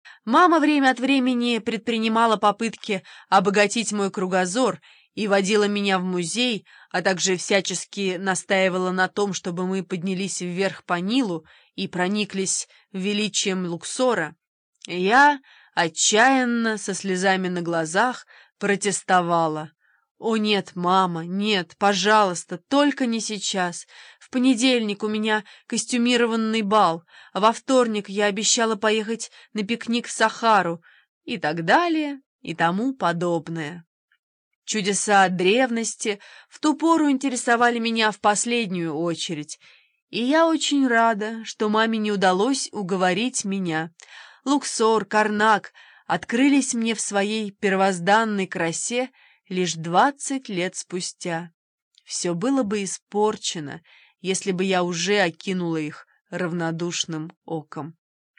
Мама время от времени предпринимала попытки обогатить мой кругозор и водила меня в музей, а также всячески настаивала на том, чтобы мы поднялись вверх по Нилу и прониклись величием Луксора. Я отчаянно, со слезами на глазах, протестовала. «О нет, мама, нет, пожалуйста, только не сейчас. В понедельник у меня костюмированный бал, а во вторник я обещала поехать на пикник в Сахару» и так далее и тому подобное. Чудеса древности в ту пору интересовали меня в последнюю очередь, и я очень рада, что маме не удалось уговорить меня. Луксор, Карнак открылись мне в своей первозданной красе лишь 20 лет спустя. Все было бы испорчено, если бы я уже окинула их равнодушным оком.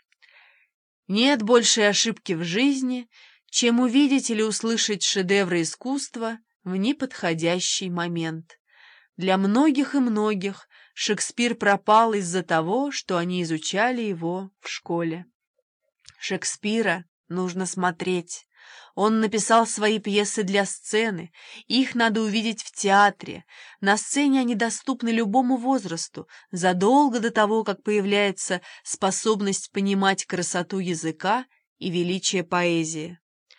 Нет большей ошибки в жизни, чем увидеть или услышать шедевры искусства в неподходящий момент. Для многих и многих Шекспир пропал из-за того, что они изучали его в школе. Шекспира нужно смотреть. Он написал свои пьесы для сцены, их надо увидеть в театре. На сцене они доступны любому возрасту, задолго до того, как появляется способность понимать красоту языка и величие поэзии.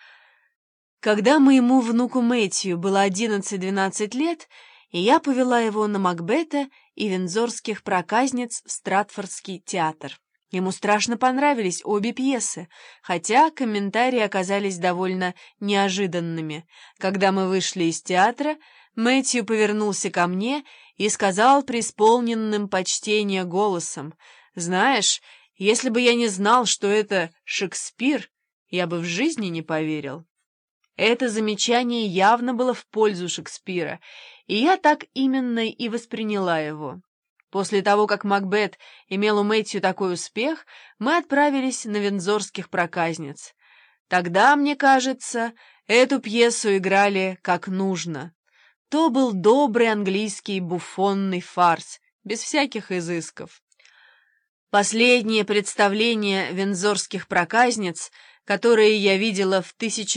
Когда моему внуку Мэтью было 11-12 лет, и я повела его на Макбета и Виндзорских проказниц в Стратфордский театр. Ему страшно понравились обе пьесы, хотя комментарии оказались довольно неожиданными. Когда мы вышли из театра, Мэтью повернулся ко мне и сказал преисполненным почтения голосом: «Знаешь, если бы я не знал, что это Шекспир, я бы в жизни не поверил». Это замечание явно было в пользу Шекспира, и я так именно и восприняла его. После того, как Макбет имел у Мэтью такой успех, мы отправились на Виндзорских проказниц. Тогда, мне кажется, эту пьесу играли как нужно. То был добрый английский буфонный фарс, без всяких изысков. Последнее представление Виндзорских проказниц, которые я видела в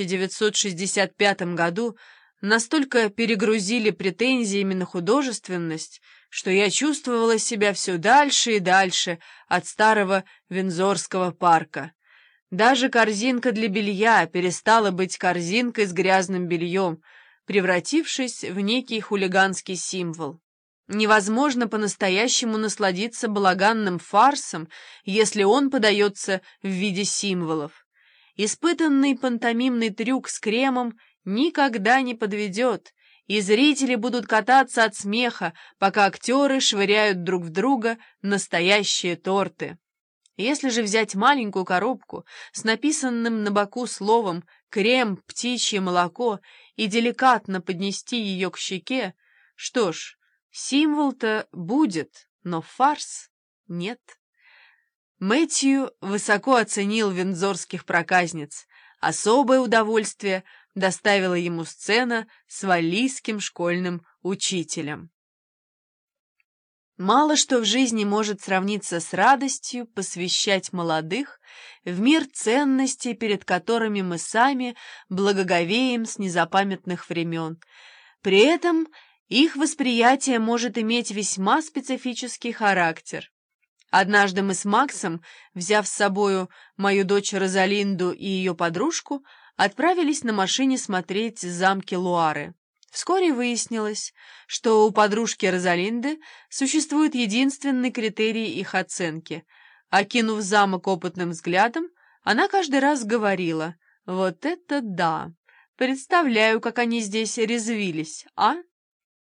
1965 году, настолько перегрузили претензиями на художественность, что я чувствовала себя все дальше и дальше от старого Виндзорского парка. Даже корзинка для белья перестала быть корзинкой с грязным бельем, превратившись в некий хулиганский символ. Невозможно по-настоящему насладиться балаганным фарсом, если он подается в виде символов. Испытанный пантомимный трюк с кремом никогда не подведет, и зрители будут кататься от смеха, пока актеры швыряют друг в друга настоящие торты. Если же взять маленькую коробку с написанным на боку словом «крем, птичье молоко» и деликатно поднести ее к щеке, что ж, символ-то будет, но фарс нет. Мэтью высоко оценил виндзорских проказниц. Особое удовольствие доставила ему сцена с валлийским школьным учителем. Мало что в жизни может сравниться с радостью посвящать молодых в мир ценностей, перед которыми мы сами благоговеем с незапамятных времен. При этом их восприятие может иметь весьма специфический характер. Однажды мы с Максом, взяв с собою мою дочь Розалинду и ее подружку, отправились на машине смотреть замки Луары. Вскоре выяснилось, что у подружки Розалинды существует единственный критерий их оценки. Окинув замок опытным взглядом, она каждый раз говорила: «Вот это да! Представляю, как они здесь резвились, а?»